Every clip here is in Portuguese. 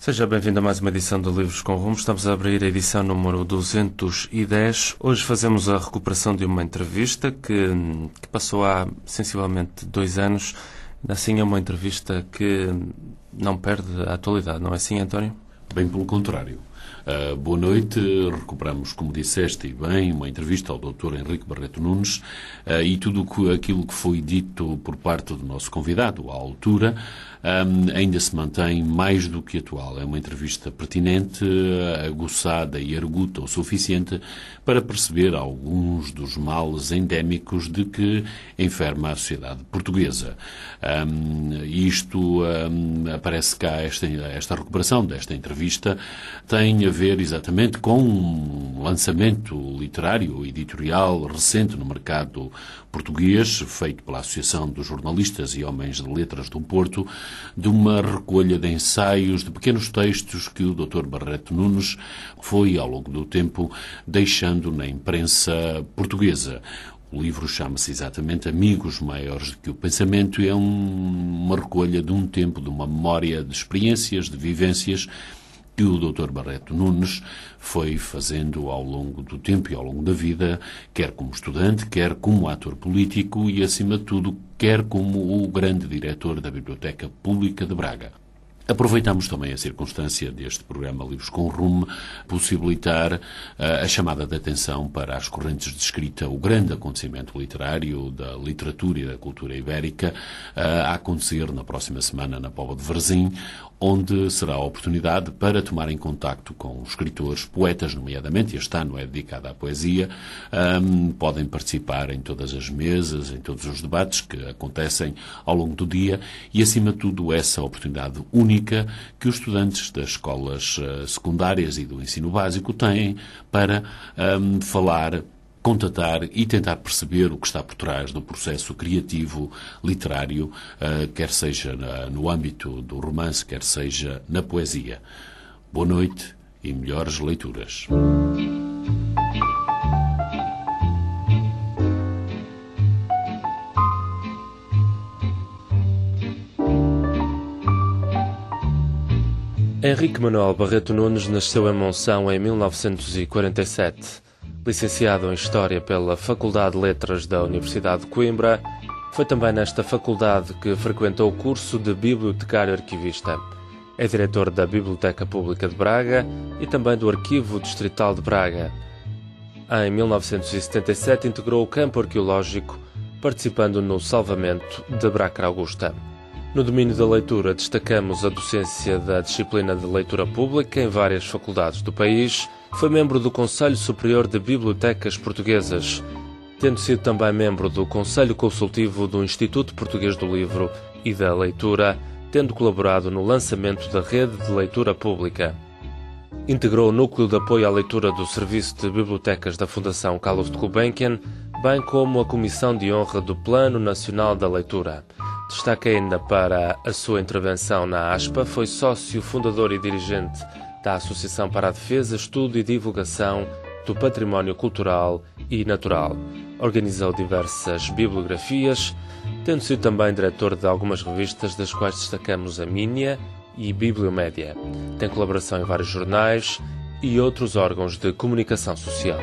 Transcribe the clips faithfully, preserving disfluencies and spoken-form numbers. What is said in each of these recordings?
Seja bem-vindo a mais uma edição de Livros com Rumo. Estamos a abrir a edição número duzentos e dez. Hoje fazemos a recuperação de uma entrevista que, que passou há sensivelmente dois anos. Assim é uma entrevista que não perde a atualidade, não é assim, António? Bem pelo contrário. Uh, boa noite. Recuperamos, como disseste e bem, uma entrevista ao doutor Henrique Barreto Nunes uh, e tudo aquilo que foi dito por parte do nosso convidado à altura um, ainda se mantém mais do que atual. É uma entrevista pertinente, aguçada e arguta o suficiente para perceber alguns dos males endémicos de que enferma a sociedade portuguesa. Um, isto um, aparece cá, esta, esta recuperação desta entrevista tem a ver exatamente com um lançamento literário, editorial recente no mercado português, feito pela Associação dos Jornalistas e Homens de Letras do Porto, de uma recolha de ensaios, de pequenos textos que o doutor Barreto Nunes foi, ao longo do tempo, deixando na imprensa portuguesa. O livro chama-se exatamente Amigos Maiores do que o Pensamento e é um, uma recolha de um tempo, de uma memória de experiências, de vivências que o doutor Barreto Nunes foi fazendo ao longo do tempo e ao longo da vida, quer como estudante, quer como ator político e, acima de tudo, quer como o grande diretor da Biblioteca Pública de Braga. Aproveitamos também a circunstância deste programa Livros com Rumo, possibilitar uh, a chamada de atenção para as correntes de escrita, o grande acontecimento literário da literatura e da cultura ibérica, uh, a acontecer na próxima semana na Póvoa de Varzim, onde será a oportunidade para tomarem contacto com escritores, poetas, nomeadamente, este ano é dedicado à poesia, um, podem participar em todas as mesas, em todos os debates que acontecem ao longo do dia e, acima de tudo, essa oportunidade única que os estudantes das escolas uh, secundárias e do ensino básico têm para um, falar, contatar e tentar perceber o que está por trás do processo criativo literário, uh, quer seja na, no âmbito do romance, quer seja na poesia. Boa noite e melhores leituras. Henrique Manuel Barreto Nunes nasceu em Monção em mil novecentos e quarenta e sete. Licenciado em História pela Faculdade de Letras da Universidade de Coimbra, foi também nesta faculdade que frequentou o curso de Bibliotecário Arquivista. É diretor da Biblioteca Pública de Braga e também do Arquivo Distrital de Braga. Em mil novecentos e setenta e sete integrou o campo arqueológico, participando no salvamento da Brácara Augusta. No domínio da leitura, destacamos a docência da disciplina de leitura pública em várias faculdades do país. Foi membro do Conselho Superior de Bibliotecas Portuguesas, tendo sido também membro do Conselho Consultivo do Instituto Português do Livro e da Leitura, tendo colaborado no lançamento da Rede de Leitura Pública. Integrou o Núcleo de Apoio à Leitura do Serviço de Bibliotecas da Fundação Carlos de Gulbenkian, bem como a Comissão de Honra do Plano Nacional da Leitura. Destaca ainda para a sua intervenção na ASPA, foi sócio fundador e dirigente da Associação para a Defesa, Estudo e Divulgação do Património Cultural e Natural. Organizou diversas bibliografias, tendo sido também diretor de algumas revistas, das quais destacamos a Mínia e Bibliomédia. Tem colaboração em vários jornais e outros órgãos de comunicação social.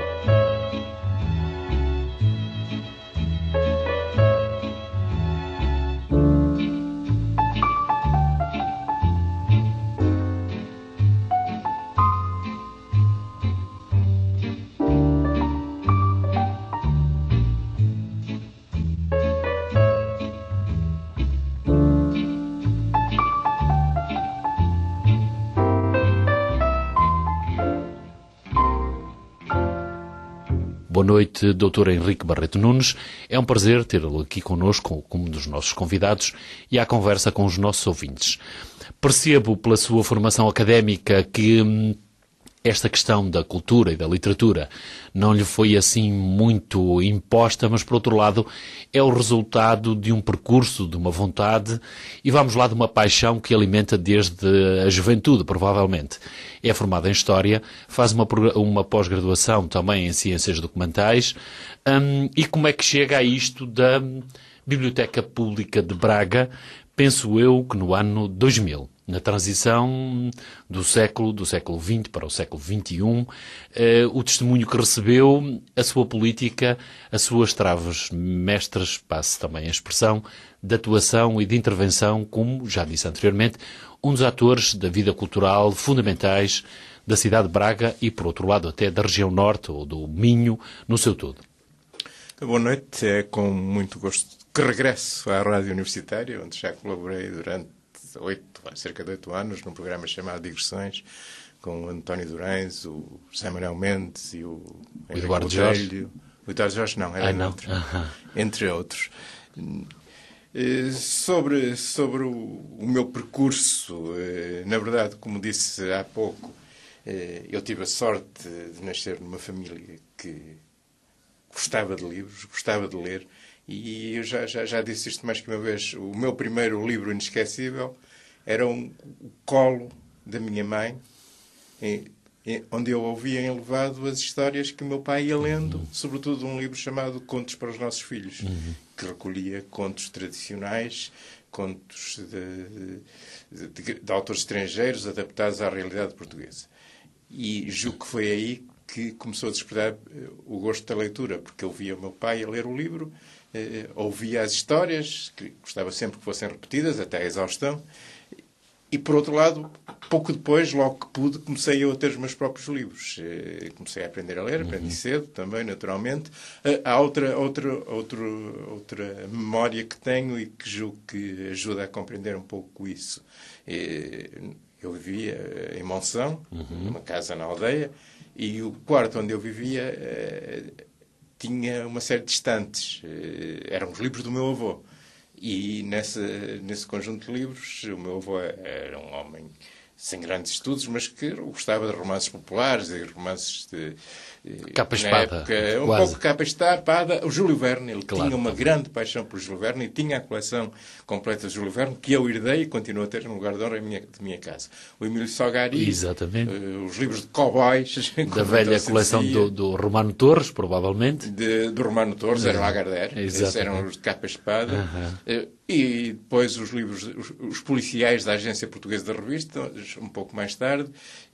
Boa noite, doutor Henrique Barreto Nunes. É um prazer tê-lo aqui connosco como um dos nossos convidados e à conversa com os nossos ouvintes. Percebo pela sua formação académica que hum, esta questão da cultura e da literatura não lhe foi assim muito imposta, mas, por outro lado, é o resultado de um percurso, de uma vontade e, vamos lá, de uma paixão que alimenta desde a juventude, provavelmente. É formado em História, faz uma, uma pós-graduação também em Ciências Documentais. Hum, e como é que chega a isto da Biblioteca Pública de Braga? Penso eu que no ano dois mil. Na transição do século, do século vinte para o século vinte e um, eh, o testemunho que recebeu, a sua política, as suas travas mestras, passe também a expressão, de atuação e de intervenção, como já disse anteriormente, um dos atores da vida cultural fundamentais da cidade de Braga e, por outro lado, até da região norte ou do Minho, no seu todo. Boa noite, é com muito gosto que regresso à Rádio Universitária, onde já colaborei durante oito, cerca de oito anos, num programa chamado Digressões, com o António Durães, o José Manuel Mendes e o Eduardo Jorge. O Eduardo Jorge não, era ah, não. outro, uh-huh. entre outros. Sobre, sobre o, o meu percurso, na verdade, como disse há pouco, eu tive a sorte de nascer numa família que gostava de livros, gostava de ler, e eu já, já, já disse isto mais que uma vez. O meu primeiro livro inesquecível era um, o colo da minha mãe, em, em, onde eu ouvia em elevado as histórias que o meu pai ia lendo, uhum. sobretudo um livro chamado Contos para os Nossos Filhos, uhum. que recolhia contos tradicionais, contos de, de, de, de autores estrangeiros adaptados à realidade portuguesa. E julgo que foi aí que começou a despertar o gosto da leitura, porque eu via o meu pai a ler o livro, eh, ouvia as histórias, que gostava sempre que fossem repetidas, até a exaustão, e, por outro lado, pouco depois, logo que pude, comecei eu a ter os meus próprios livros. Eh, comecei a aprender a ler, aprendi cedo também, naturalmente. Eh, há outra, outra, outra, outra memória que tenho e que julgo que ajuda a compreender um pouco isso. Eh, eu vivia em Monção, uhum. numa casa na aldeia, e o quarto onde eu vivia eh, tinha uma série de estantes. Eh, eram os livros do meu avô. E nesse, nesse conjunto de livros, o meu avô era um homem sem grandes estudos, mas que gostava de romances populares e romances de... Capa espada. Época, um pouco capa espada. O Júlio Verne, ele claro, tinha uma tá grande paixão por Júlio Verne e tinha a coleção completa de Júlio Verne, que eu herdei e continuo a ter no lugar de honra de minha, de minha casa. O Emílio Salgari, uh, os livros de cowboys. Da velha coleção do, do Romano Torres, provavelmente. De, do Romano Torres, era o Lagardère. Esses eram os de capa espada. Uh-huh. Uh, e depois os livros, os, os policiais da Agência Portuguesa da Revista, um pouco mais tarde,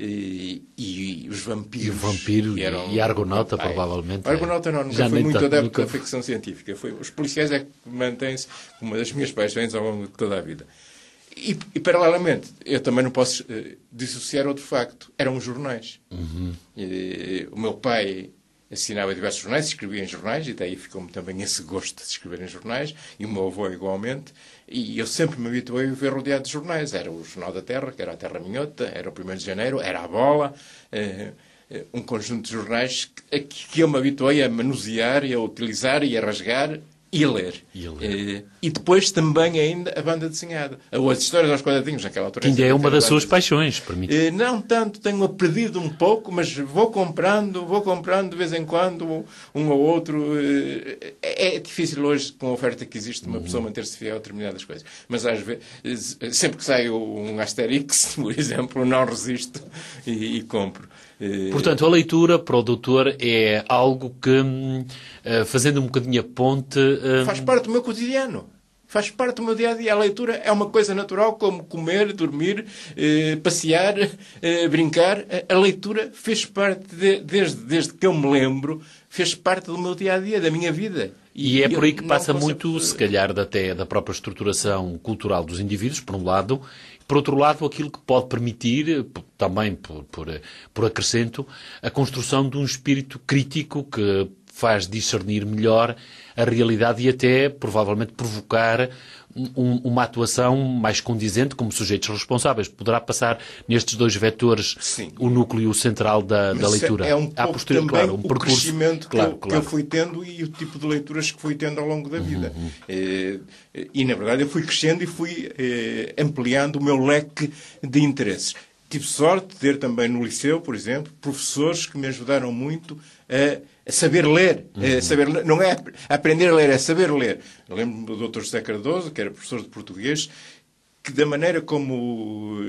e, e os vampiros. E o vampiro eram, e a Argonauta, ai, provavelmente. A Argonauta não, nunca já foi muito tanto, adepto nunca... da ficção científica. Foi, os policiais é que mantêm-se como uma das minhas paixões ao longo de toda a vida. E, e paralelamente, eu também não posso uh, dissociar outro facto. Eram os jornais. Uhum. E, o meu pai assinava diversos jornais, escrevia em jornais, e daí ficou-me também esse gosto de escrever em jornais, e o meu avô igualmente, e eu sempre me habituei a viver rodeado de jornais. Era o Jornal da Terra, que era a Terra Minhota, era o primeiro de janeiro, era a Bola, eh, um conjunto de jornais que, que eu me habituei a manusear, e a utilizar, e a rasgar, e a ler. E, a ler. Eh, e depois também ainda a banda desenhada. As histórias aos quadradinhos, naquela altura. Que ainda é uma das suas paixões, permite. Eh, não tanto, tenho perdido um pouco, mas vou comprando, vou comprando de vez em quando um ou outro. Eh, é, é difícil hoje, com a oferta que existe, uma pessoa manter-se fiel a determinadas coisas. Mas às vezes, sempre que sai um Asterix, por exemplo, não resisto e, e compro. Portanto, a leitura para o doutor é algo que, fazendo um bocadinho a ponte... Faz parte do meu cotidiano. Faz parte do meu dia-a-dia. A leitura é uma coisa natural, como comer, dormir, eh, passear, eh, brincar. A leitura fez parte, de, desde, desde que eu me lembro, fez parte do meu dia-a-dia, da minha vida. E, e é por aí que passa muito, se calhar, até da própria estruturação cultural dos indivíduos, por um lado... Por outro lado, aquilo que pode permitir, também por, por, por acrescento, a construção de um espírito crítico que faz discernir melhor a realidade e até, provavelmente, provocar um, uma atuação mais condizente como sujeitos responsáveis. Poderá passar nestes dois vetores Sim. o núcleo central da, da leitura. É um pouco posterior, também claro, um o percurso, crescimento que, claro, eu, claro. que eu fui tendo e o tipo de leituras que fui tendo ao longo da vida. Uhum. E, e, na verdade, eu fui crescendo e fui eh, ampliando o meu leque de interesses. Tive sorte de ter também no liceu, por exemplo, professores que me ajudaram muito a, a saber ler. Uhum. A saber, não é aprender a ler, é saber ler. Eu lembro-me do doutor José Cardoso, que era professor de português, que da maneira como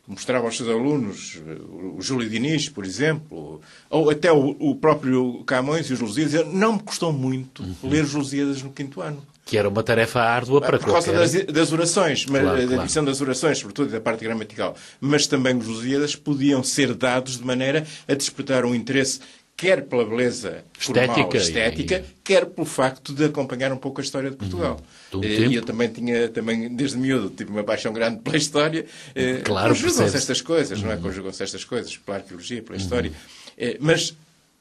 mostrava aos seus alunos o Júlio Diniz, por exemplo, ou até o, o próprio Camões e os Lusíadas. Não me custou muito uhum. ler os Lusíadas no quinto ano. Que era uma tarefa árdua para Por causa qualquer... das, das orações, mas, claro, da claro. divisão das orações, sobretudo da parte gramatical. Mas também os Lusíadas podiam ser dados de maneira a despertar um interesse quer pela beleza estética, formal, estética e... quer pelo facto de acompanhar um pouco a história de Portugal. Uhum. Um e eu também tinha, também, desde miúdo, tive uma paixão grande pela história. Claro, conjugam-se estas coisas, uhum. não é? Conjugam-se estas coisas, pela arqueologia, pela história. Uhum. Mas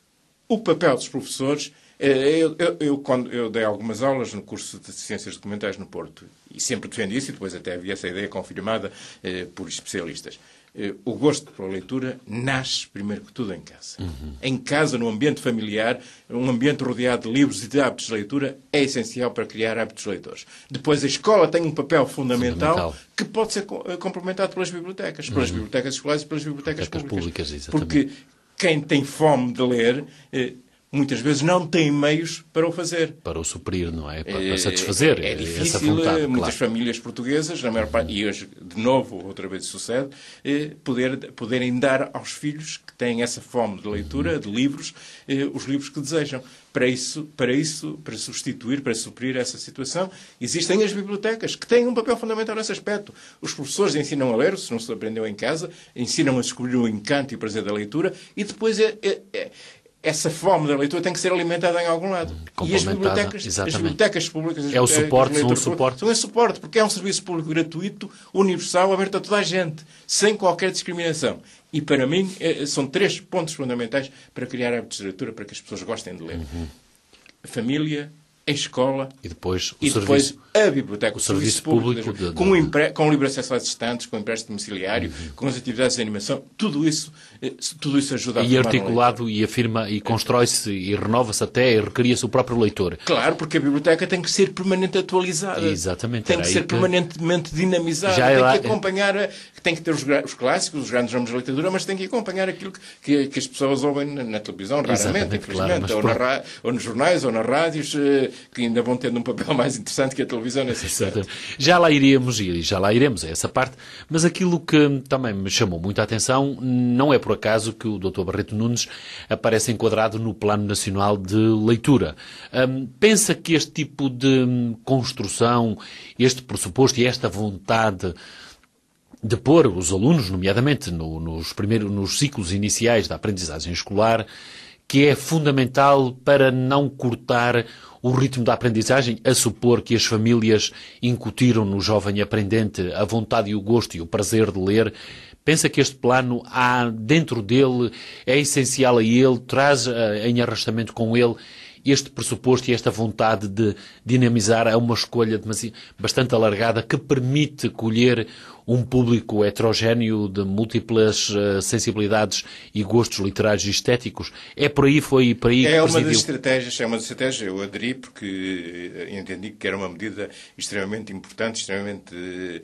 o papel dos professores... Eu, eu, eu, quando eu dei algumas aulas no curso de Ciências Documentais no Porto, e sempre defendi isso, e depois até havia essa ideia confirmada eh, por especialistas. Eh, o gosto pela leitura nasce, primeiro que tudo, em casa. Uhum. Em casa, no ambiente familiar, um ambiente rodeado de livros e de hábitos de leitura, é essencial para criar hábitos leitores. Depois, a escola tem um papel fundamental, fundamental. que pode ser complementado pelas bibliotecas, pelas uhum. bibliotecas escolares e pelas bibliotecas, bibliotecas públicas. públicas Porque quem tem fome de ler... Eh, muitas vezes não têm meios para o fazer. Para o suprir, não é? Para, para satisfazer é, é difícil, essa vontade. Muitas claro. famílias portuguesas, na maior parte, e hoje, de novo, outra vez sucede, poder, poderem dar aos filhos que têm essa fome de leitura, de livros, os livros que desejam. Para isso, para isso, para substituir, para suprir essa situação, existem as bibliotecas, que têm um papel fundamental nesse aspecto. Os professores ensinam a ler, se não se aprendeu em casa, ensinam a descobrir o encanto e o prazer da leitura, e depois é, é, é essa fome da leitura tem que ser alimentada em algum lado. E as bibliotecas, as bibliotecas públicas... As é o suporte, são o suporte. São esse suporte, porque é um serviço público gratuito, universal, aberto a toda a gente, sem qualquer discriminação. E, para mim, são três pontos fundamentais para criar hábitos de leitura, para que as pessoas gostem de ler. Uhum. A família, a escola e depois, o e depois serviço, a biblioteca, o, o serviço, serviço público, público de, com, o empre... com o livre acesso às estantes, com o empréstimo domiciliário, uhum. com as atividades de animação, tudo isso, tudo isso ajuda a E articulado e afirma, e constrói-se e renova-se até, e recria-se o próprio leitor. Claro, porque a biblioteca tem que ser permanentemente atualizada. Exatamente. Tem que ser que... permanentemente dinamizada. Já tem lá... que acompanhar, a... tem que ter os, os clássicos, os grandes nomes da literatura, mas tem que acompanhar aquilo que, que, que as pessoas ouvem na, na televisão, raramente, Exatamente, infelizmente, claro, ou, por... na, ou nos jornais, ou nas rádios, que ainda vão ter um papel mais interessante que a televisão nesse aspecto. Já lá iríamos, e já lá iremos a essa parte, mas aquilo que também me chamou muito a atenção, não é por acaso que o doutor Barreto Nunes aparece enquadrado no Plano Nacional de Leitura. Um, pensa que este tipo de construção, este pressuposto e esta vontade de pôr os alunos, nomeadamente no, nos, primeiros, nos ciclos iniciais da aprendizagem escolar, que é fundamental para não cortar o ritmo da aprendizagem, a supor que as famílias incutiram no jovem aprendente a vontade e o gosto e o prazer de ler. Pensa que este plano, há dentro dele, é essencial a ele, traz em arrastamento com ele este pressuposto e esta vontade de dinamizar a uma escolha bastante alargada que permite colher um público heterogéneo de múltiplas uh, sensibilidades e gostos literários e estéticos. É por aí, foi por aí que É uma presidiu. das estratégias, é uma das estratégias, eu aderi porque entendi que era uma medida extremamente importante, extremamente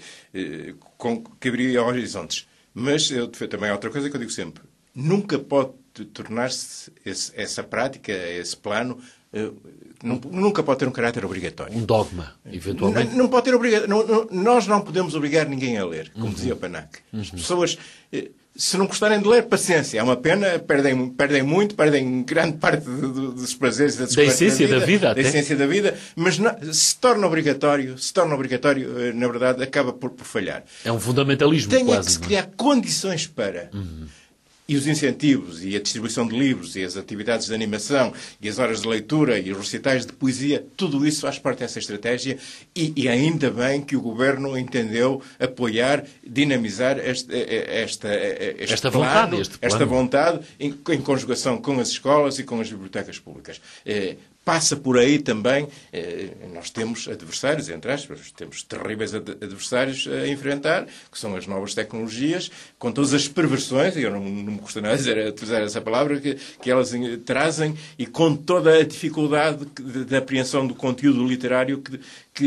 uh, com, que abriria horizontes. Mas eu, também há outra coisa que eu digo sempre, nunca pode tornar-se esse, essa prática, esse plano, uh, não, nunca pode ter um caráter obrigatório. Um dogma, eventualmente. Não, não pode ter obrigatório. Não, não, nós não podemos obrigar ninguém a ler, como uhum. dizia o Panac. Uhum. As pessoas, uh, se não gostarem de ler, paciência. É uma pena, perdem, perdem muito, perdem grande parte de, de, dos prazeres da da essência da vida, da, vida, da essência da vida, mas não, se torna obrigatório, se torna obrigatório, uh, na verdade, acaba por, por falhar. É um fundamentalismo Tem quase. Tem que se criar condições para... Uhum. E os incentivos, e a distribuição de livros, e as atividades de animação, e as horas de leitura, e os recitais de poesia, tudo isso faz parte dessa estratégia e, e ainda bem que o Governo entendeu apoiar, dinamizar este, esta, este esta, plano, vontade, este plano. esta vontade em, em conjugação com as escolas e com as bibliotecas públicas. É, passa por aí também, eh, nós temos adversários, entre aspas, temos terríveis ad adversários a enfrentar, que são as novas tecnologias, com todas as perversões, e eu não, não me custa nada dizer, utilizar essa palavra, que, que elas trazem, e com toda a dificuldade de, de apreensão do conteúdo literário que,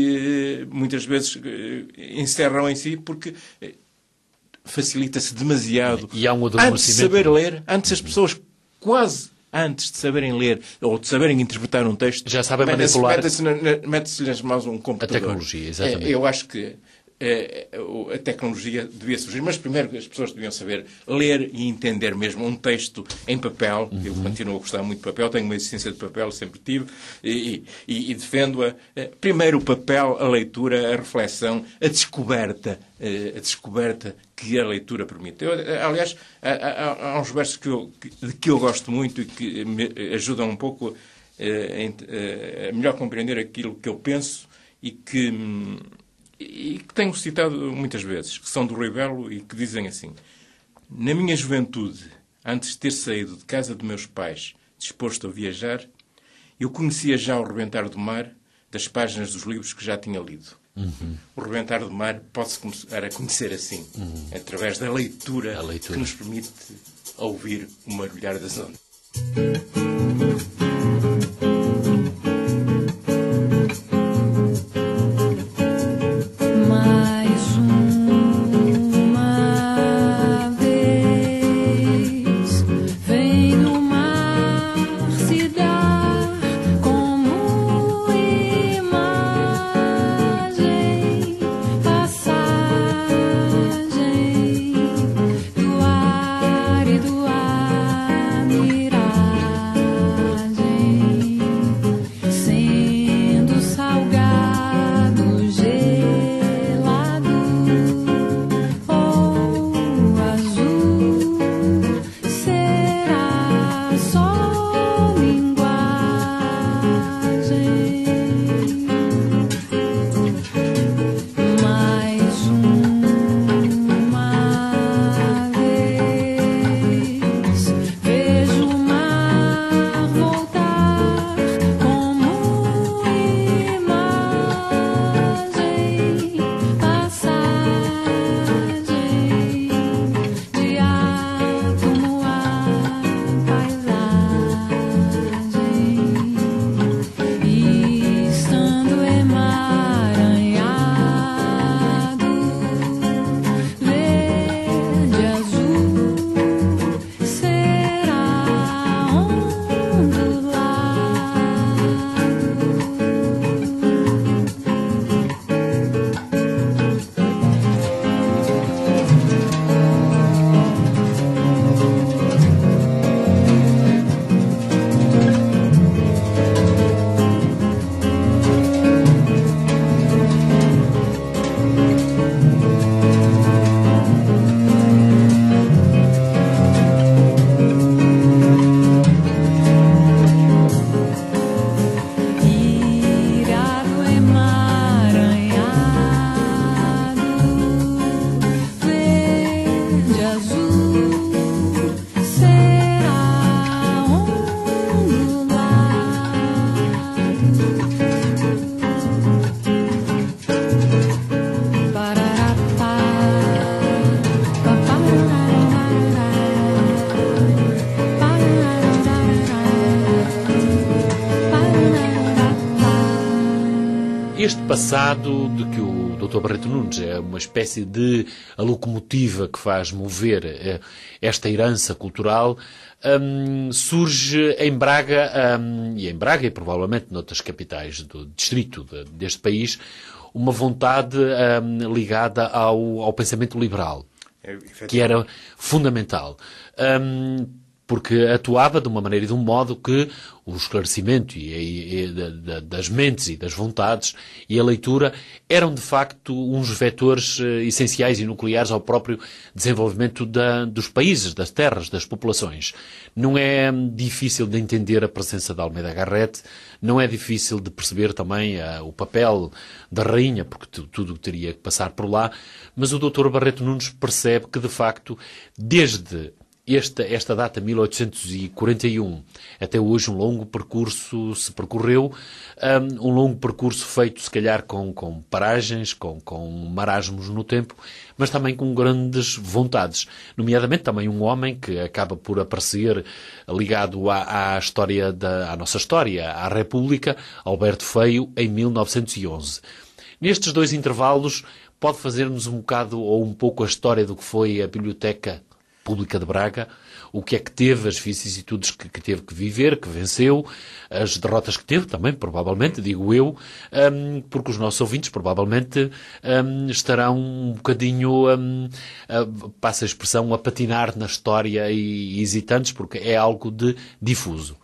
que muitas vezes encerram em si, porque facilita-se demasiado. E há um antes de saber ler, antes as pessoas quase... antes de saberem ler ou de saberem interpretar um texto, já sabem manipular. Mete-se nas mãos um computador. A tecnologia, exatamente. Eu acho que a tecnologia devia surgir. Mas primeiro as pessoas deviam saber ler e entender mesmo um texto em papel. Uhum. Eu continuo a gostar muito de papel, tenho uma existência de papel, sempre tive, e, e, e defendo-a. Primeiro o papel, a leitura, a reflexão, a descoberta, a descoberta que a leitura permite. Eu, aliás, há, há uns versos que eu, de que eu gosto muito e que me ajudam um pouco a, a melhor compreender aquilo que eu penso e que... e que tenho citado muitas vezes, que são do Rui Belo e que dizem assim: na minha juventude, antes de ter saído de casa de meus pais, disposto a viajar, eu conhecia já o rebentar do mar das páginas dos livros que já tinha lido. Uhum. O rebentar do mar pode-se começar a conhecer assim, uhum. através da leitura, a leitura que nos permite ouvir o mergulhar das ondas. Este passado de que o doutor Barreto Nunes é uma espécie de a locomotiva que faz mover esta herança cultural, um, surge em Braga, um, e em Braga e provavelmente noutras capitais do distrito de, deste país, uma vontade um, ligada ao, ao pensamento liberal, é, que era fundamental. Um, porque atuava de uma maneira e de um modo que o esclarecimento e, e, e, da, das mentes e das vontades e a leitura eram, de facto, uns vetores uh, essenciais e nucleares ao próprio desenvolvimento da, dos países, das terras, das populações. Não é difícil de entender a presença de Almeida Garrett, não é difícil de perceber também uh, o papel da rainha, porque tudo teria que passar por lá, mas o doutor Barreto Nunes percebe que, de facto, desde Esta, esta data, mil oitocentos e quarenta e um, até hoje um longo percurso se percorreu, um, um longo percurso feito se calhar com, com paragens, com, com marasmos no tempo, mas também com grandes vontades, nomeadamente também um homem que acaba por aparecer ligado à, à história da, à nossa história, à República, Alberto Feio, em mil novecentos e onze. Nestes dois intervalos, pode fazer-nos um bocado ou um pouco a história do que foi a biblioteca Pública de Braga, o que é que teve, as vicissitudes que, que teve que viver, que venceu, as derrotas que teve também, provavelmente, digo eu, um, porque os nossos ouvintes provavelmente um, estarão um bocadinho, um, uh, passa a expressão, a patinar na história e, e hesitantes, porque é algo de difuso.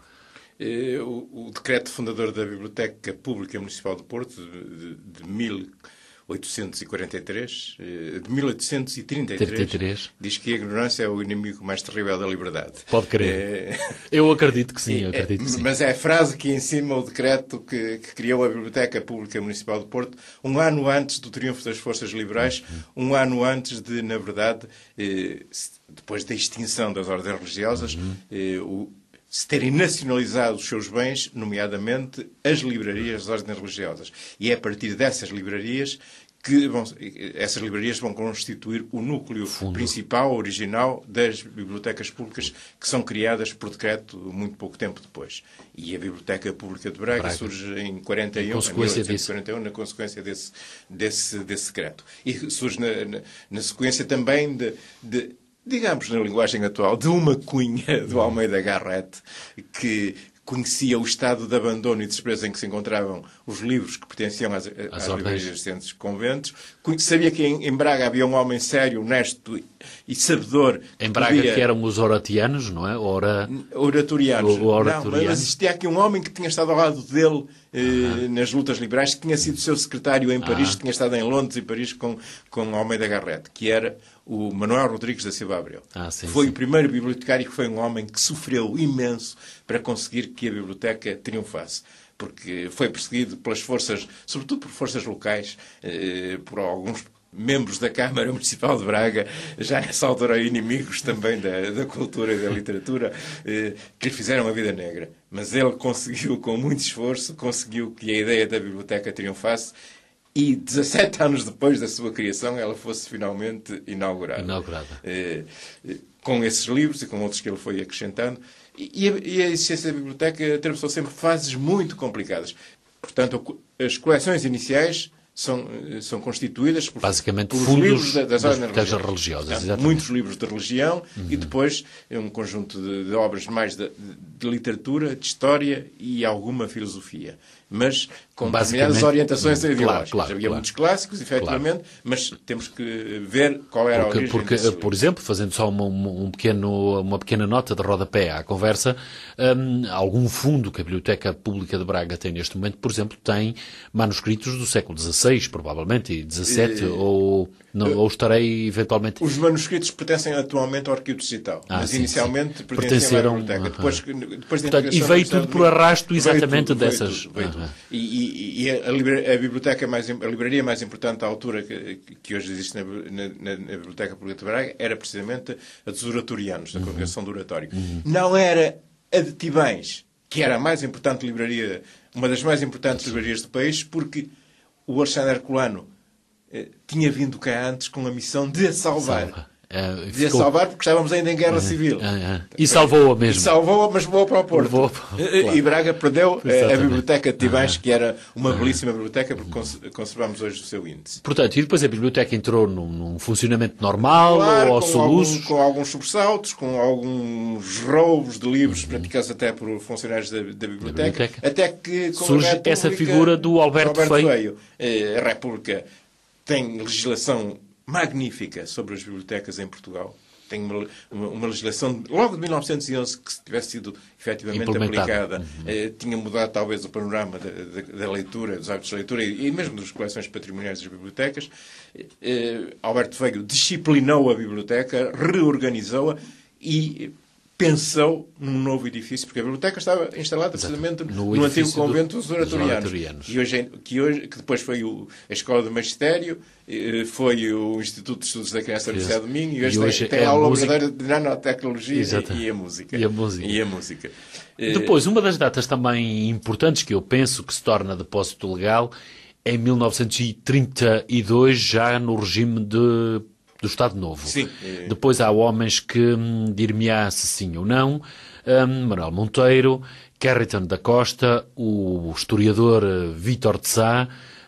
O, o decreto fundador da Biblioteca Pública Municipal do Porto, de, de, de mil oitocentos e quarenta e três, de mil oitocentos e trinta e três, trinta e três, diz que a ignorância é o inimigo mais terrível da liberdade. Pode crer. É... Eu acredito que sim, eu acredito que sim. Mas é a frase que em cima o decreto que, que criou a Biblioteca Pública Municipal do Porto, um ano antes do triunfo das forças liberais, um ano antes de, na verdade, depois da extinção das ordens religiosas, o se terem nacionalizado os seus bens, nomeadamente as livrarias das ordens religiosas. E é a partir dessas livrarias que vão, essas livrarias vão constituir o núcleo Fundo. principal, original, das bibliotecas públicas que são criadas por decreto muito pouco tempo depois. E a Biblioteca Pública de Braga, Braga. surge em quarenta e um, em mil oitocentos e quarenta e um, na consequência desse, desse, desse decreto. E surge na, na, na sequência também de... de digamos, na linguagem atual, de uma cunha do Almeida Garrett, que conhecia o estado de abandono e desprezo em que se encontravam os livros que pertenciam às, às livrarias existentes conventos. Sabia que em, em Braga havia um homem sério, honesto e sabedor. Em Braga podia... que eram os oratianos, não é? Ora... Oratorianos. O, o oratorianos. Não, mas existia aqui um homem que tinha estado ao lado dele eh, nas lutas liberais, que tinha sido seu secretário em Paris, que tinha estado em Londres e Paris com, com Almeida Garrett, que era o Manuel Rodrigues da Silva Abreu. Ah, sim, foi sim. o primeiro bibliotecário que foi um homem que sofreu imenso para conseguir que a biblioteca triunfasse. Porque foi perseguido pelas forças, sobretudo por forças locais, eh, por alguns membros da Câmara Municipal de Braga, já nessa altura inimigos também da, da cultura e da literatura, eh, que lhe fizeram a vida negra. Mas ele conseguiu, com muito esforço, conseguiu que a ideia da biblioteca triunfasse. E dezassete anos depois da sua criação, ela fosse finalmente inaugurada. Inaugurada. Eh, com esses livros e com outros que ele foi acrescentando. E a, e a existência da biblioteca atravessou sempre fases muito complicadas. Portanto, as coleções iniciais são, são constituídas por, basicamente, por fundos livros das, das ordens religiosas. religiosas. Há muitos livros de religião uhum. e depois um conjunto de, de obras mais de, de literatura, de história e alguma filosofia. Mas com determinadas orientações claro, ideológicas. Claro, Havia claro. muitos clássicos, efetivamente, claro. Mas temos que ver qual era porque, a origem porque, desse por exemplo, fazendo só uma, um pequeno, uma pequena nota de rodapé à conversa, um, algum fundo que a Biblioteca Pública de Braga tem neste momento, por exemplo, tem manuscritos do século dezasseis, provavelmente, e dezassete, e... ou, não, ou estarei eventualmente... Os manuscritos pertencem atualmente ao Arquivo Digital, ah, mas sim, inicialmente sim. pertenciam à Biblioteca. Uh-huh. Depois, depois da Portanto, e veio tudo por arrasto exatamente veio tudo, dessas... Veio tudo, veio tudo. Uh-huh. E, e a, libra, a biblioteca mais, a livraria mais importante à altura que, que hoje existe na, na, na Biblioteca Pública de Braga era precisamente a dos oratorianos, da Congregação do Oratório. Uhum. Não era a de Tibães, que era a mais importante livraria, uma das mais importantes Sim. livrarias do país, porque o Alexandre Herculano eh, tinha vindo cá antes com a missão de a salvar. Salva. Uh, Devia ficou... salvar porque estávamos ainda em guerra uh, civil. Uh, uh. E salvou-a mesmo. E salvou-a, mas voou para o Porto. Voou para... Claro. E Braga perdeu Exatamente. a Biblioteca de Tibães, uh, que era uma uh, belíssima biblioteca, porque cons conservamos hoje o seu índice. Portanto, e depois a biblioteca entrou num, num funcionamento normal, claro, ou aos soluços? Algum, com alguns sobressaltos, com alguns roubos de livros uh, praticados até por funcionários da, da, biblioteca, da biblioteca, até que com surge a República, essa figura do Alberto, Alberto Feio. Feio. A República tem legislação magnífica sobre as bibliotecas em Portugal. Tem uma, uma, uma legislação, logo de mil novecentos e onze, que se tivesse sido efetivamente aplicada, uhum. eh, tinha mudado talvez o panorama da, da, da leitura, dos hábitos de leitura e, e mesmo das coleções patrimoniais das bibliotecas. Eh, Alberto Feio disciplinou a biblioteca, reorganizou-a e pensou num novo edifício, porque a biblioteca estava instalada precisamente no, no antigo convento dos oratorianos, oratorianos. E hoje, que, hoje, que depois foi o, a Escola do Magistério, foi o Instituto de Estudos da Criança da Universidade do Minho, e hoje, e hoje tem, tem é a aula verdadeira de nanotecnologia e, e a música. E a música. E a música. Depois, uma das datas também importantes que eu penso que se torna depósito legal é em mil novecentos e trinta e dois, já no regime de... do Estado Novo. Sim. Depois há homens que hum, dir-me-á se sim ou não. Um, Manuel Monteiro, Carrington da Costa, o historiador uh, Vítor de Sá,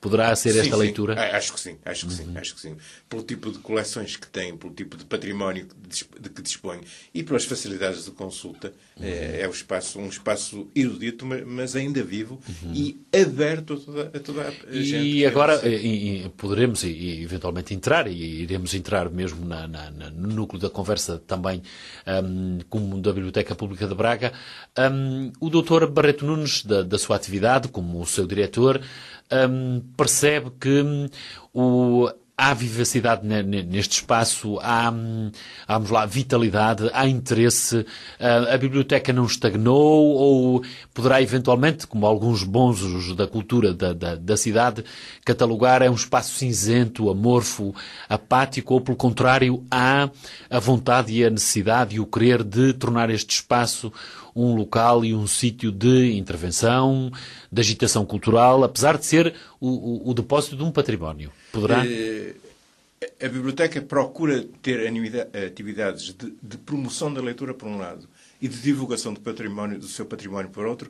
Poderá ser sim, esta sim. leitura? Acho que sim, acho que sim, uhum. acho que sim. Pelo tipo de coleções que tem, pelo tipo de património de que dispõe e pelas facilidades de consulta, uhum. é, é um espaço, um espaço erudito, mas ainda vivo uhum. e aberto a toda, a toda a e gente. E agora e, e poderemos e, e, eventualmente entrar, e iremos entrar mesmo na, na, na, no núcleo da conversa também, um, como da Biblioteca Pública de Braga, um, o doutor Barreto Nunes, da, da sua atividade como o seu diretor, Um, percebe que um, o, há vivacidade neste espaço, há, há vamos lá, vitalidade, há interesse, uh, a biblioteca não estagnou ou poderá eventualmente, como alguns bons usos da cultura da, da, da cidade, catalogar é um espaço cinzento, amorfo, apático, ou pelo contrário, há a vontade e a necessidade e o querer de tornar este espaço um local e um sítio de intervenção, de agitação cultural, apesar de ser o, o, o depósito de um património. Poderá? A biblioteca procura ter atividades de, de promoção da leitura, por um lado, e de divulgação do património, do seu património, por outro,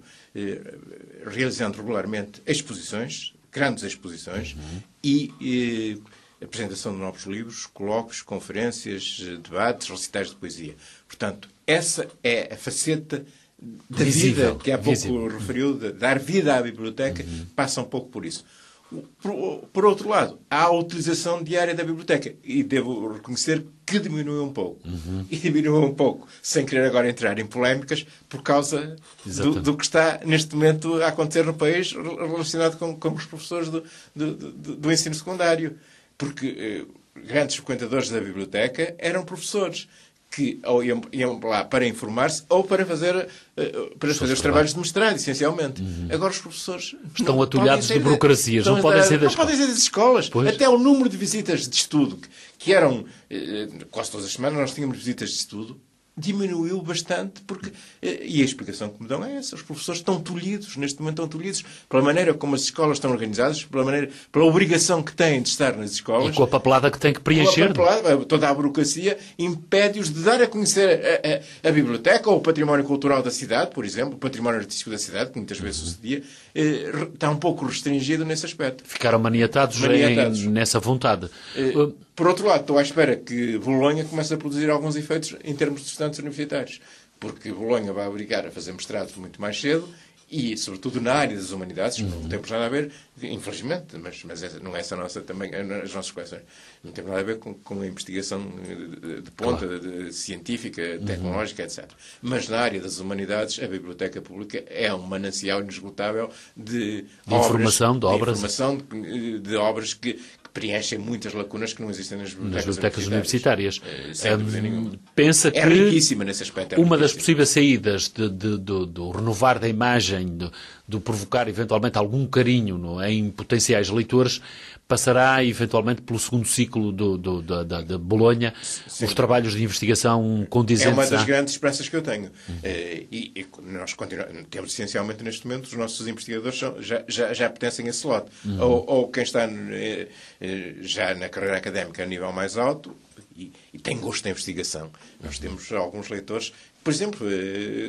realizando regularmente exposições, grandes exposições, uhum. e, e apresentação de novos livros, colóquios, conferências, debates, recitais de poesia. Portanto, essa é a faceta da visível, vida que há pouco visível. referiu, de dar vida à biblioteca, uhum. passa um pouco por isso. Por, por outro lado, há a utilização diária da biblioteca, e devo reconhecer que diminuiu um pouco. Uhum. E diminuiu um pouco, sem querer agora entrar em polémicas, por causa do, do que está neste momento a acontecer no país relacionado com, com os professores do, do, do, do ensino secundário. Porque eh, grandes frequentadores da biblioteca eram professores que ou iam, iam lá para informar-se ou para fazer, uh, para fazer os trabalhos de mestrado, essencialmente. Uhum. Agora os professores estão atulhados de burocracias, não podem ser das escolas. Não podem ser das escolas. Pois. Até o número de visitas de estudo, que, que eram, uh, quase todas as semanas nós tínhamos visitas de estudo, diminuiu bastante, porque, e a explicação que me dão é essa, os professores estão tolhidos, neste momento estão tolhidos, pela maneira como as escolas estão organizadas, pela, maneira, pela obrigação que têm de estar nas escolas. E com a papelada que têm que preencher. Com a papelada, toda a burocracia impede-os de dar a conhecer a, a, a biblioteca ou o património cultural da cidade, por exemplo, o património artístico da cidade, que muitas vezes sucedia, eh, está um pouco restringido nesse aspecto. Ficaram maniatados, maniatados. Em, nessa vontade. Eh, por outro lado, estou à espera que Bolonha comece a produzir alguns efeitos em termos de estudantes universitários, porque Bolonha vai obrigar a fazer mestrado muito mais cedo e, sobretudo, na área das humanidades, uhum. não temos nada a ver, infelizmente, mas, mas essa, não é essa nossa, também, as nossas coleções, não temos nada a ver com, com a investigação de, de ponta, claro. de, de, científica, tecnológica, uhum. etcétera. Mas na área das humanidades, a Biblioteca Pública é um manancial inesgotável de, de obras, informação, de obras, de, informação de, de obras que preenchem muitas lacunas que não existem nas bibliotecas, nas bibliotecas universitárias. universitárias. Sem dúvida um, nenhuma. Pensa é que riquíssima nesse aspecto. É uma das possíveis saídas de, de, do, do renovar da imagem, do, do provocar eventualmente algum carinho no, em potenciais leitores, passará eventualmente pelo segundo ciclo do, do, da, da, da Bolonha, Sim. os trabalhos de investigação condizentes. É uma das a... grandes esperanças que eu tenho. Uhum. E, e nós continuamos, temos essencialmente neste momento, os nossos investigadores são, já, já, já pertencem a esse lote. Uhum. Ou, ou quem está eh, já na carreira académica a nível mais alto e, e tem gosto da investigação. Nós temos alguns leitores, por exemplo, eh,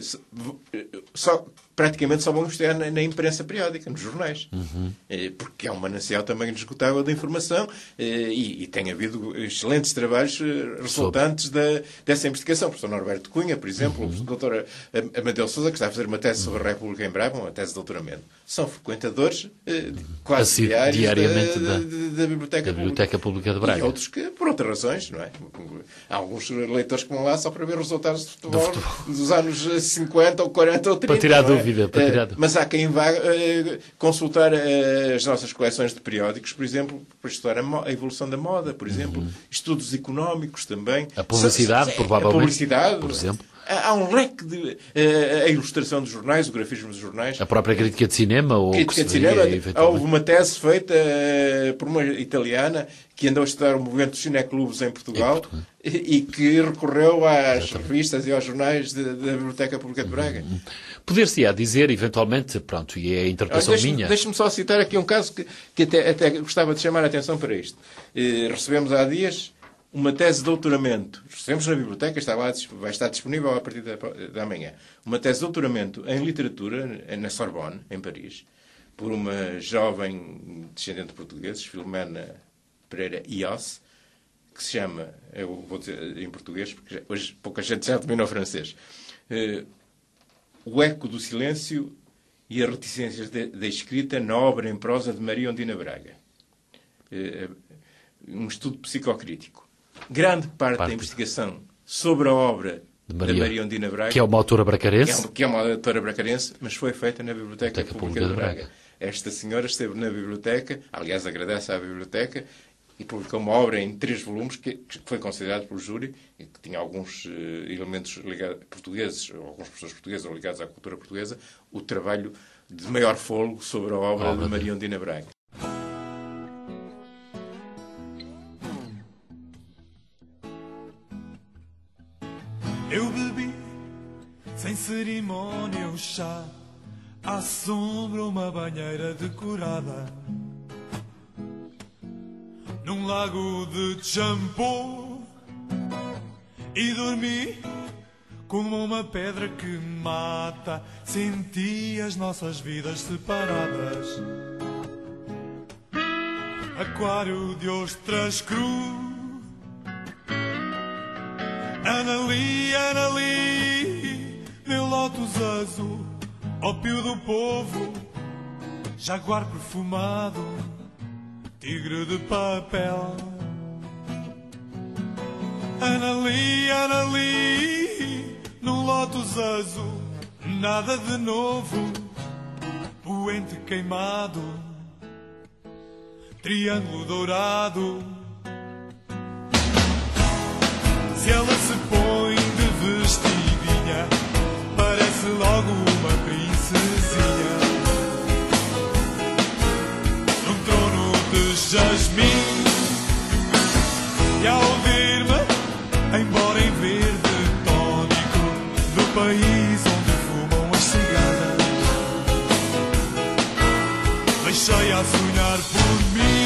só, praticamente só vão investigar na, na imprensa periódica, nos jornais. Uhum. Eh, porque é um manancial também inesgotável de informação eh, e, e tem havido excelentes trabalhos eh, resultantes da, dessa investigação. O professor Norberto Cunha, por exemplo, uhum. o doutor Amadeu Sousa, que está a fazer uma tese sobre a República em Braga, uma tese de doutoramento. São frequentadores eh, quase assim, diários diariamente da, da, da, da, Biblioteca, da Biblioteca Pública de Braga. E outros que, por outras razões, não é? Há alguns leitores que vão lá só para ver resultados de futebol, do futebol. dos anos cinquenta ou quarenta ou trinta. Para tirar é? dúvida. Para tirar dúvida. Mas há quem vá uh, consultar uh, as nossas coleções de periódicos, por exemplo, para estudar a, a evolução da moda, por exemplo. Uhum. Estudos económicos também. A publicidade, so, provavelmente. A publicidade, por exemplo. Há um leque de... Uh, a ilustração dos jornais, o grafismo dos jornais. A própria crítica de cinema. Ou crítica de cinema. Houve uma tese feita uh, por uma italiana que andou a estudar o movimento dos cineclubes em Portugal, em Portugal. E, e que recorreu às Exatamente. revistas e aos jornais de, da Biblioteca Pública de Braga. Uhum. Poder-se-á dizer, eventualmente, pronto, e é a interpretação deixe-me, minha... Deixe-me só citar aqui um caso que, que até, até gostava de chamar a atenção para isto. Uh, recebemos há dias uma tese de doutoramento. Recebemos na biblioteca, está lá, vai estar disponível a partir da, da manhã. Uma tese de doutoramento em literatura, na Sorbonne, em Paris, por uma jovem descendente de portugueses, Filomena Pereira Ios, que se chama, eu vou dizer em português, porque hoje pouca gente já domina o francês, uh, O Eco do Silêncio e as Reticências da Escrita na obra em prosa de Maria Ondina Braga. Uh, um estudo psicocrítico. Grande parte, parte da investigação sobre a obra de Maria, de Maria Ondina Braga, que é uma autora bracarense, que é, que é uma autora bracarense, mas foi feita na Biblioteca, Biblioteca Pública, Pública de Braga. Braga. Esta senhora esteve na biblioteca, aliás, agradece à biblioteca, e publicou uma obra em três volumes que, que foi considerado pelo júri e que tinha alguns uh, elementos ligados, portugueses, ou alguns professores portugueses ou ligados à cultura portuguesa, o trabalho de maior fôlego sobre a obra oh, de Maria Ondina Braga. Eu bebi sem cerimónia o chá, à sombra uma banheira decorada, num lago de shampoo, e dormi como uma pedra que mata. Senti as nossas vidas separadas, aquário de ostras cru. Anali, Anali, meu lótus azul, ópio do povo, jaguar perfumado, tigre de papel. Anali, Anali, num lótus azul, nada de novo, poente queimado, triângulo dourado. Se ela se põe de vestidinha, parece logo uma princesinha, num trono de jasmim. E ao ver-me, embora em verde tónico, do país onde fumam as cigarras, deixei a sonhar por mim.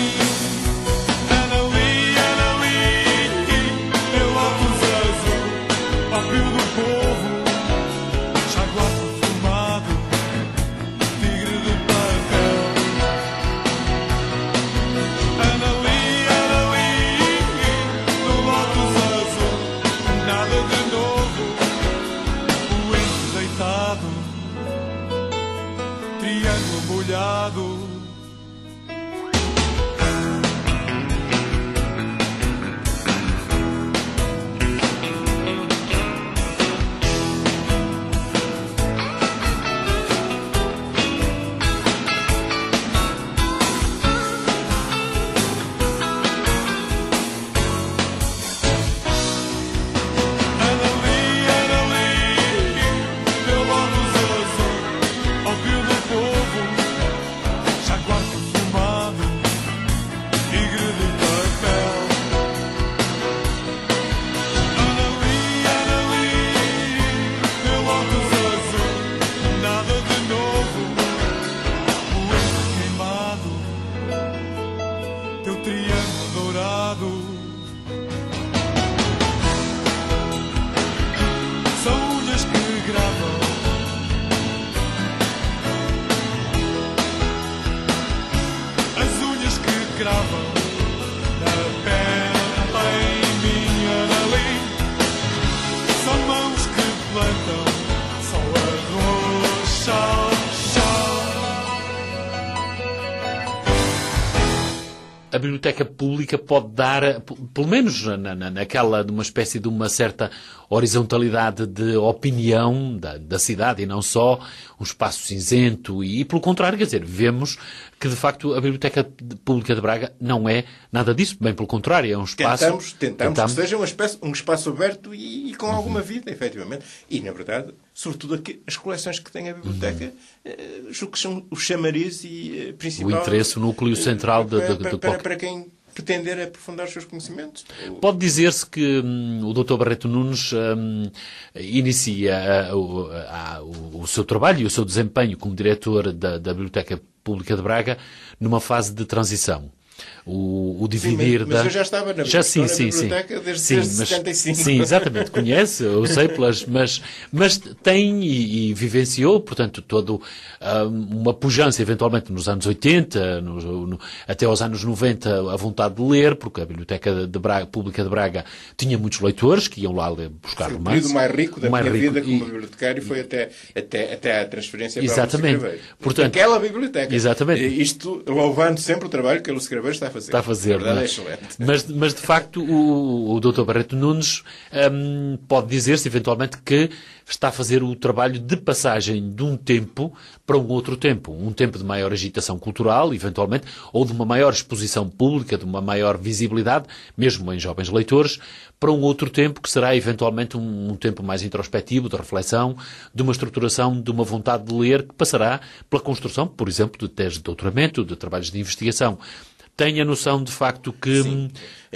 A biblioteca pública pode dar, pelo menos na, na, naquela, de uma espécie de uma certa horizontalidade de opinião da, da cidade e não só, um espaço cinzento e, e, pelo contrário, quer dizer, vemos que, de facto, a Biblioteca Pública de Braga não é nada disso, bem pelo contrário, é um espaço... Tentamos, tentamos, tentamos... que seja um espaço, um espaço aberto e, e com uhum. alguma vida, efetivamente. E, na verdade, sobretudo aqui, as coleções que tem a Biblioteca, uhum. julgo que são o chamariz e principal... O interesse, o núcleo central de, de, de, para, de para, para quem pretender aprofundar os seus conhecimentos. Pode dizer-se que hum, o doutor Barreto Nunes hum, inicia uh, a, o, o seu trabalho e o seu desempenho como diretor da, da Biblioteca Pública de Braga numa fase de transição. o, o dividir sim, mas, da... mas eu já estava na, já, sim, na sim, biblioteca sim. desde, sim, desde mas, setenta e cinco. Sim, exatamente, conhece, eu sei, pelas, mas, mas tem e, e vivenciou, portanto, todo um, uma pujança, eventualmente, nos anos oitenta, no, no, até aos anos noventa, a vontade de ler, porque a Biblioteca de Braga, Pública de Braga tinha muitos leitores que iam lá ler, buscar foi romances. O período mais rico da mais minha rico, vida como e, bibliotecário foi até, até, até a transferência exatamente. para o Lúcio Portanto, aquela biblioteca. Exatamente. Isto louvando sempre o trabalho que o Lúcio Craveiro está a fazer. Está a fazer, na verdade, não é? É excelente. Mas, mas, de facto, o, o doutor Barreto Nunes hum, pode dizer-se, eventualmente, que está a fazer o trabalho de passagem de um tempo para um outro tempo. Um tempo de maior agitação cultural, eventualmente, ou de uma maior exposição pública, de uma maior visibilidade, mesmo em jovens leitores, para um outro tempo que será, eventualmente, um, um tempo mais introspectivo, de reflexão, de uma estruturação, de uma vontade de ler, que passará pela construção, por exemplo, de teses de doutoramento, de trabalhos de investigação. Tenho a noção, de facto, que... Sim.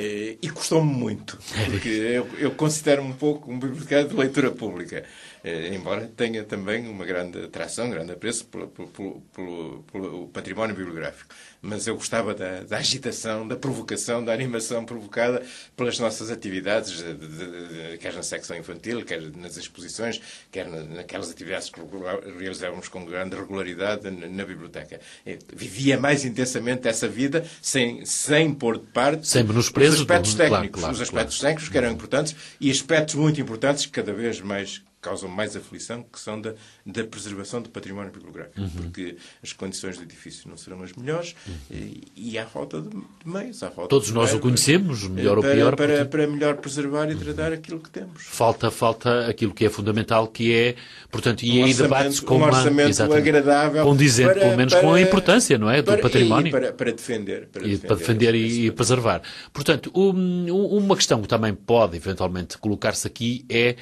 E custou-me muito, porque eu, eu considero-me um pouco um bibliotecário de leitura pública, embora tenha também uma grande atração, um grande apreço pelo, pelo, pelo, pelo património bibliográfico. Mas eu gostava da, da agitação, da provocação, da animação provocada pelas nossas atividades, de, de, de, quer na secção infantil, quer nas exposições, quer na, naquelas atividades que realizávamos com grande regularidade na, na biblioteca. Eu vivia mais intensamente essa vida, sem, sem pôr de parte sem menosprezo, os aspectos do... técnicos, claro, claro, os aspectos claro. técnicos que eram importantes e aspectos muito importantes que cada vez mais causam mais aflição, que são da, da preservação do património bibliográfico, uhum. porque as condições do edifício não serão as melhores uhum. e, e há falta de, de meios. Há falta Todos de nós para, o conhecemos, melhor para, ou pior. Para, porque... para melhor preservar e tratar aquilo que temos. Falta, falta aquilo que é fundamental, que é, portanto, e um aí debate-se com um orçamento uma... agradável. Condizente, para, pelo menos, para, com a importância, não é? Do para, património. E para, para defender. Para e defender, para defender e, e preservar. Portanto, um, uma questão que também pode, eventualmente, colocar-se aqui é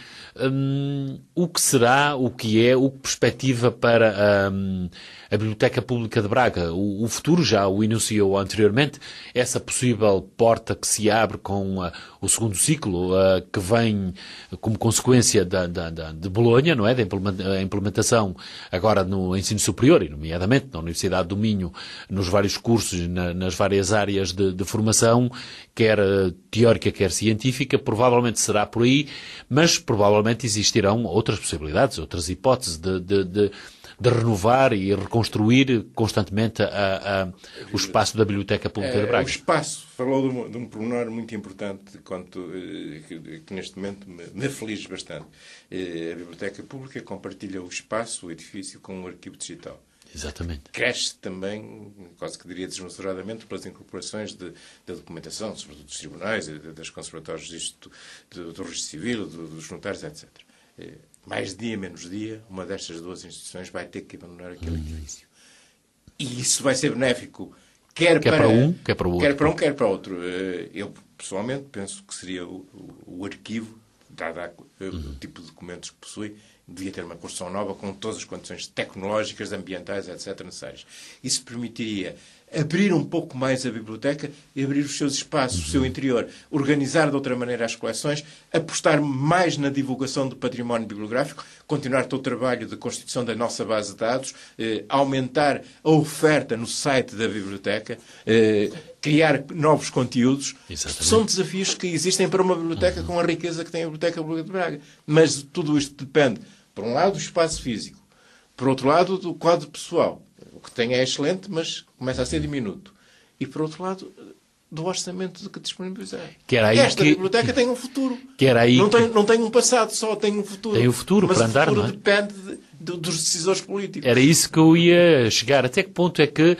um, o que será, o que é, o que perspectiva para um, a Biblioteca Pública de Braga. O, o futuro já o enunciou anteriormente, essa possível porta que se abre com uh, o segundo ciclo, uh, que vem como consequência da, da, da, de Bolonha, não é? Da implementação agora no ensino superior, e nomeadamente na Universidade do Minho, nos vários cursos, na, nas várias áreas de, de formação, quer uh, teórica, quer científica, provavelmente será por aí, mas provavelmente existirão outras possibilidades, outras hipóteses de, de, de, de renovar e reconstruir constantemente a, a, o espaço da Biblioteca Pública é, de Braga. O espaço, falou de um, de um pormenor muito importante quanto, que, que neste momento me, me aflige bastante. A Biblioteca Pública compartilha o espaço, o edifício, com o arquivo digital. Exatamente. Cresce também, quase que diria desmesuradamente, pelas incorporações de, da documentação, sobretudo dos tribunais, das conservatórios do, do, do registro civil, do, dos notários, etcétera. Mais dia, menos dia, uma destas duas instituições vai ter que abandonar aquele uhum. edifício. E isso vai ser benéfico, quer, quer para, para um, quer para o outro. Quer para um, quer para outro. Eu, pessoalmente, penso que seria o, o, o arquivo, dado uhum. o tipo de documentos que possui, devia ter uma construção nova com todas as condições tecnológicas, ambientais, etcétera necessárias. Isso permitiria abrir um pouco mais a biblioteca e abrir os seus espaços, uhum. o seu interior, organizar de outra maneira as coleções, apostar mais na divulgação do património bibliográfico, continuar todo o trabalho de constituição da nossa base de dados, eh, aumentar a oferta no site da biblioteca, eh, criar novos conteúdos. Exatamente. São desafios que existem para uma biblioteca uhum. com a riqueza que tem a Biblioteca Pública de Braga. Mas tudo isto depende, por um lado, do espaço físico, por outro lado, do quadro pessoal. O que tem é excelente, mas começa a ser diminuto. E, por outro lado, do orçamento de que disponibilizar. Que era aí Esta que... biblioteca tem um futuro. Que era aí não, que... tem, não tem um passado só, tem um futuro. Tem um futuro mas para andar, futuro não é? depende de, de, dos decisores políticos. Era isso que eu ia chegar. Até que ponto é que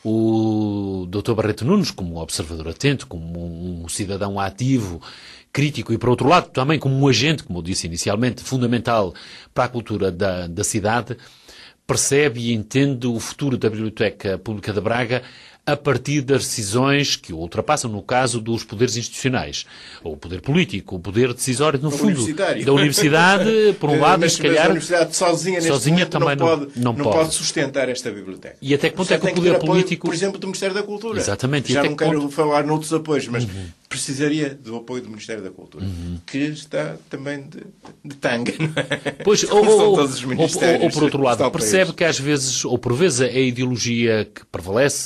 o doutor Barreto Nunes, como um observador atento, como um cidadão ativo, crítico e, por outro lado, também como um agente, como eu disse inicialmente, fundamental para a cultura da, da cidade, percebe e entende o futuro da Biblioteca Pública de Braga a partir das decisões que o ultrapassam, no caso dos poderes institucionais, ou o poder político, o poder decisório, no fundo, da universidade, por um lado, mas, e se calhar... Mas a universidade sozinha, neste sozinha momento, também não, pode, não, não pode. pode sustentar esta biblioteca. E até que ponto é que o poder apoio, político... por exemplo, do Ministério da Cultura. Exatamente. Já até não que quero ponto... falar noutros apoios, mas uhum. precisaria do apoio do Ministério da Cultura, uhum. que está também de, de tanga, não é? Pois, ou, ou, ou, ou, ou por outro lado, percebe que às vezes, ou por vezes, a ideologia que prevalece, né,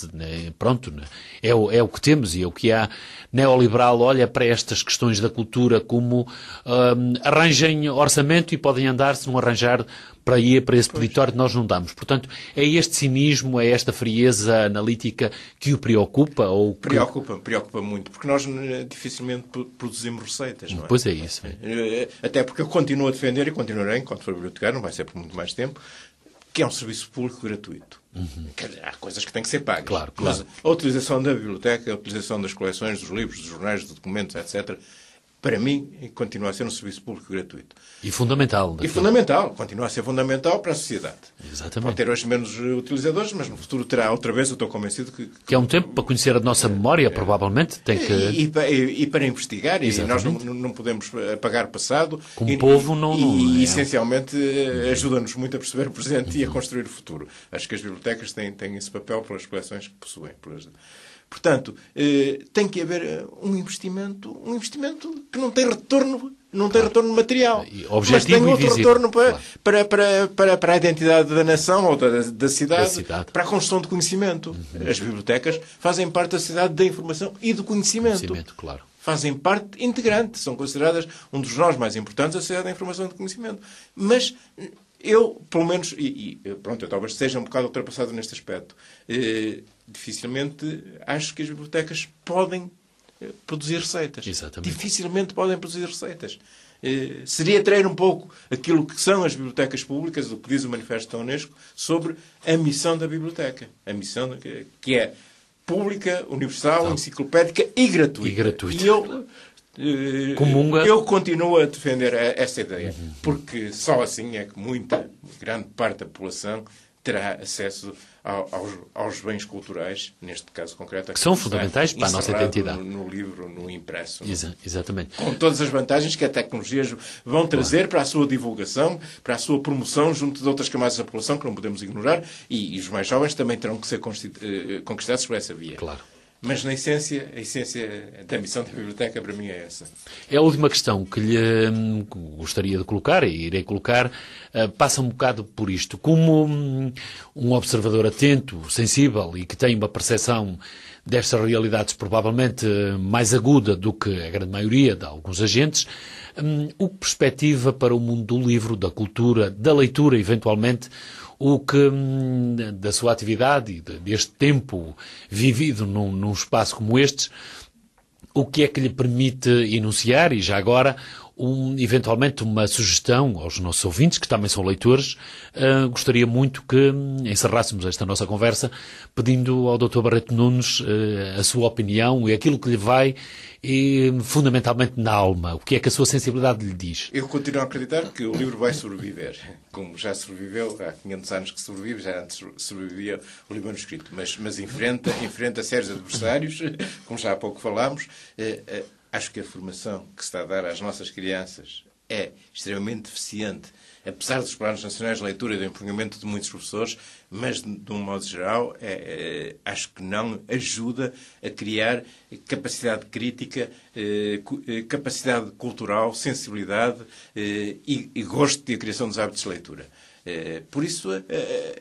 pronto, é o, é o que temos e é o que há. Neoliberal olha para estas questões da cultura como um, arranjem orçamento e podem andar se não arranjar para ir para esse peditório, nós não damos. Portanto, é este cinismo, é esta frieza analítica que o preocupa? Ou que... Preocupa, preocupa muito, porque nós dificilmente produzimos receitas, não é? Pois é isso. É. Até porque eu continuo a defender, e continuarei, enquanto for bibliotecário, não vai ser por muito mais tempo, que é um serviço público gratuito. Uhum. Há coisas que têm que ser pagas. Claro, claro. Mas a utilização da biblioteca, a utilização das coleções, dos livros, dos jornais, dos documentos, etcétera, para mim, continua a ser um serviço público gratuito. E fundamental. E fundamental. Continua a ser fundamental para a sociedade. Exatamente. Pode ter hoje menos utilizadores, mas no futuro terá outra vez, eu estou convencido que... Que é um tempo para conhecer a nossa memória, provavelmente. Tem que... E, e, e, e para investigar. Exatamente. E nós não, não podemos apagar o passado. Como e, povo não... E, não e é. essencialmente, ajuda-nos muito a perceber o presente uhum. e a construir o futuro. Acho que as bibliotecas têm, têm esse papel pelas coleções que possuem. Pelas... Portanto, eh, tem que haver um investimento, um investimento que não tem retorno, não tem retorno material, mas tem outro retorno para, claro. para, para, para, para a identidade da nação ou da, da, cidade, da cidade, para a construção de conhecimento. Uhum. As bibliotecas fazem parte da sociedade da informação e do conhecimento. conhecimento claro. Fazem parte integrante, são consideradas um dos nós mais importantes da sociedade da informação e do conhecimento. Mas eu, pelo menos, e, e pronto, eu talvez esteja um bocado ultrapassado neste aspecto, eh, dificilmente acho que as bibliotecas podem eh, produzir receitas. Exatamente. Dificilmente podem produzir receitas. Eh, seria trair um pouco aquilo que são as bibliotecas públicas, o que diz o Manifesto da Unesco, sobre a missão da biblioteca. A missão que, que é pública, universal, então, enciclopédica e gratuita. E gratuita. E eu... Comunga. Eu continuo a defender essa ideia, uhum. porque só assim é que muita, grande parte da população terá acesso ao, aos, aos bens culturais, neste caso concreto, que são fundamentais para a nossa identidade. No, no livro, no impresso. Exa exatamente. Com todas as vantagens que as tecnologias vão trazer claro. para a sua divulgação, para a sua promoção junto de outras camadas da população, que não podemos ignorar, e, e os mais jovens também terão que ser conquistados por essa via. Claro. Mas, na essência, a essência da missão da biblioteca, para mim, é essa. É a última questão que lhe hum, gostaria de colocar, e irei colocar, uh, passa um bocado por isto. Como um, um observador atento, sensível e que tem uma percepção destas realidades provavelmente mais aguda do que a grande maioria de alguns agentes, um, o que perspectiva para o mundo do livro, da cultura, da leitura, eventualmente, o que, da sua atividade e deste tempo vivido num, num espaço como este, o que é que lhe permite enunciar, e já agora, um, eventualmente uma sugestão aos nossos ouvintes, que também são leitores. Uh, gostaria muito que encerrássemos esta nossa conversa pedindo ao doutor Barreto Nunes uh, a sua opinião e aquilo que lhe vai e, fundamentalmente na alma. O que é que a sua sensibilidade lhe diz? Eu continuo a acreditar que o livro vai sobreviver, como já sobreviveu há quinhentos anos que sobrevive, já antes sobrevivia o livro manuscrito, mas, mas enfrenta, enfrenta sérios adversários, como já há pouco falámos. Eh, eh, acho que a formação que se está a dar às nossas crianças é extremamente deficiente, apesar dos planos nacionais de leitura e do empenhamento de muitos professores, mas, de um modo geral, é, é, acho que não ajuda a criar capacidade crítica, é, capacidade cultural, sensibilidade é, e, e gosto de criação dos hábitos de leitura. É, por isso, é,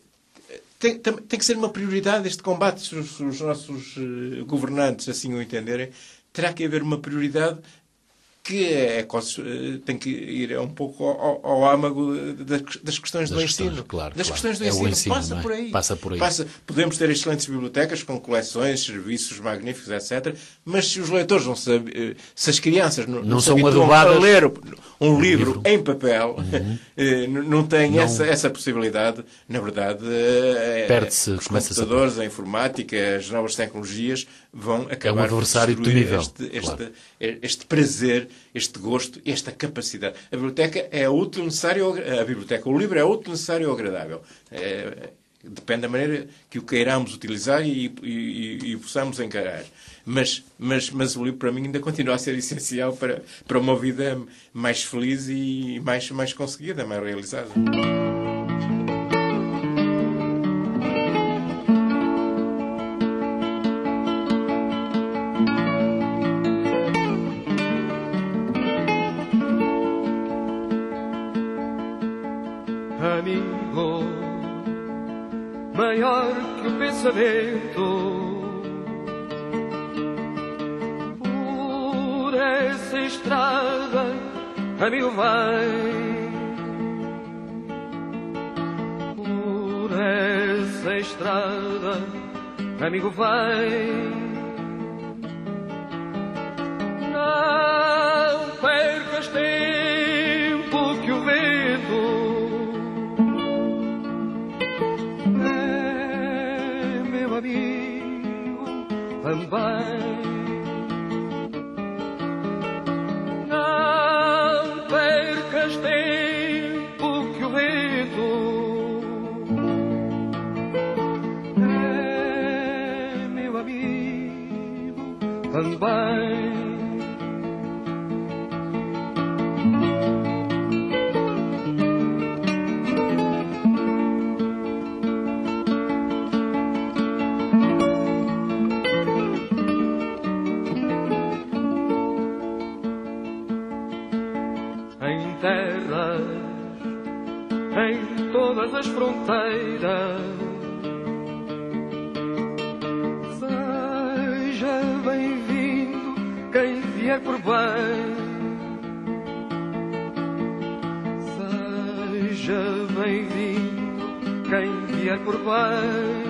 tem, tem que ser uma prioridade este combate, se os, os nossos governantes assim o entenderem. Terá que haver uma prioridade que é, tem que ir um pouco ao, ao âmago das questões do ensino. Claro, das claro. questões do é ensino. ensino Passa, é? por aí. Passa por aí. Passa. Podemos ter excelentes bibliotecas com coleções, serviços magníficos, etcétera. Mas se os leitores não sabem, se as crianças não, não, não são adobadas a ler um, um livro, livro em papel, uhum. não têm não... Essa, essa possibilidade, na verdade, perde-se. Os computadores, a... a informática, as novas tecnologias vão acabar é um adversário temível. Este, este, claro. este prazer, este gosto, esta capacidade. A biblioteca é útil, necessário, a biblioteca, o livro é útil, necessário ou agradável. É, depende da maneira que o queiramos utilizar e, e, e, e possamos encarar. Mas, mas, mas o livro, para mim, ainda continua a ser essencial para, para uma vida mais feliz e mais, mais conseguida, mais realizada. Maior melhor que o pensamento. Por essa estrada, amigo, vai. Por essa estrada, amigo, vai. Não percas tempo que o vento é meu amigo também. Não percas tempo que o vento é meu amigo também. Em terras, em todas as fronteiras, seja bem-vindo quem vier por bem. Seja bem-vindo quem vier por bem.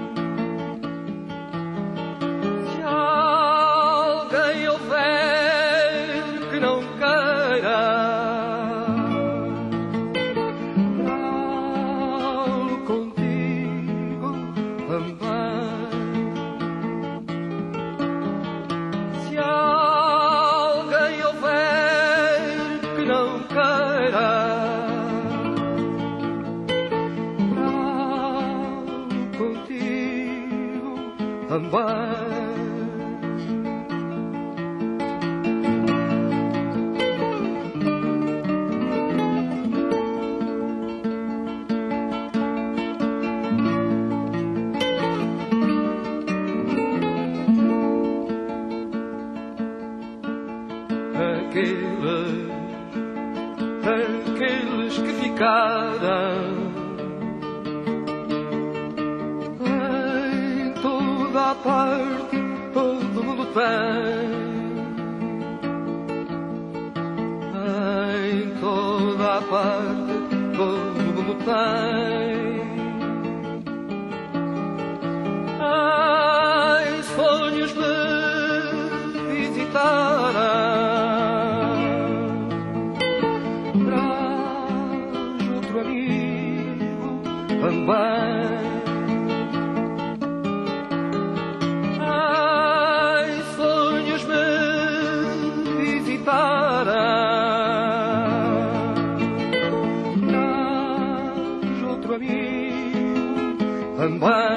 Se alguém houver que não queira, também. Aqueles, aqueles que ficaram a parte, todo mundo tem. Em toda a parte, todo mundo tem. Ai, sonhos me visitarão. Traz outro amigo também. Traz outro amigo também.